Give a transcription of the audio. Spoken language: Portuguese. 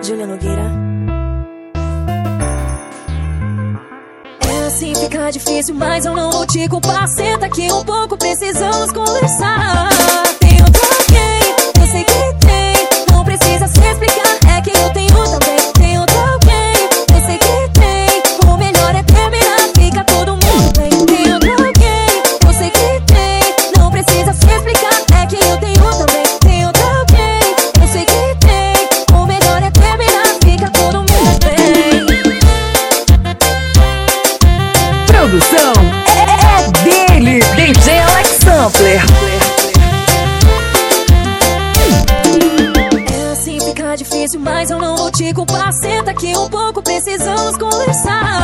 Júlia Nogueira. É assim, fica difícil, mas eu não vou te culpar. Senta aqui um pouco, precisamos conversar. Tem outro alguém, eu sei que tem, não precisa se explicar, é que eu tenho também. Tem outro alguém, eu sei que tem, o melhor é terminar, fica todo mundo bem. Tem outro alguém, eu sei que tem, não precisa se explicar, é que eu tenho também. Tem outro alguém, eu sei que tem, o melhor é terminar, fica todo mundo bem. Produção é dele, DJ Alex Sampler. É assim, fica difícil, mas eu não vou te culpar. Senta aqui um pouco, precisamos conversar.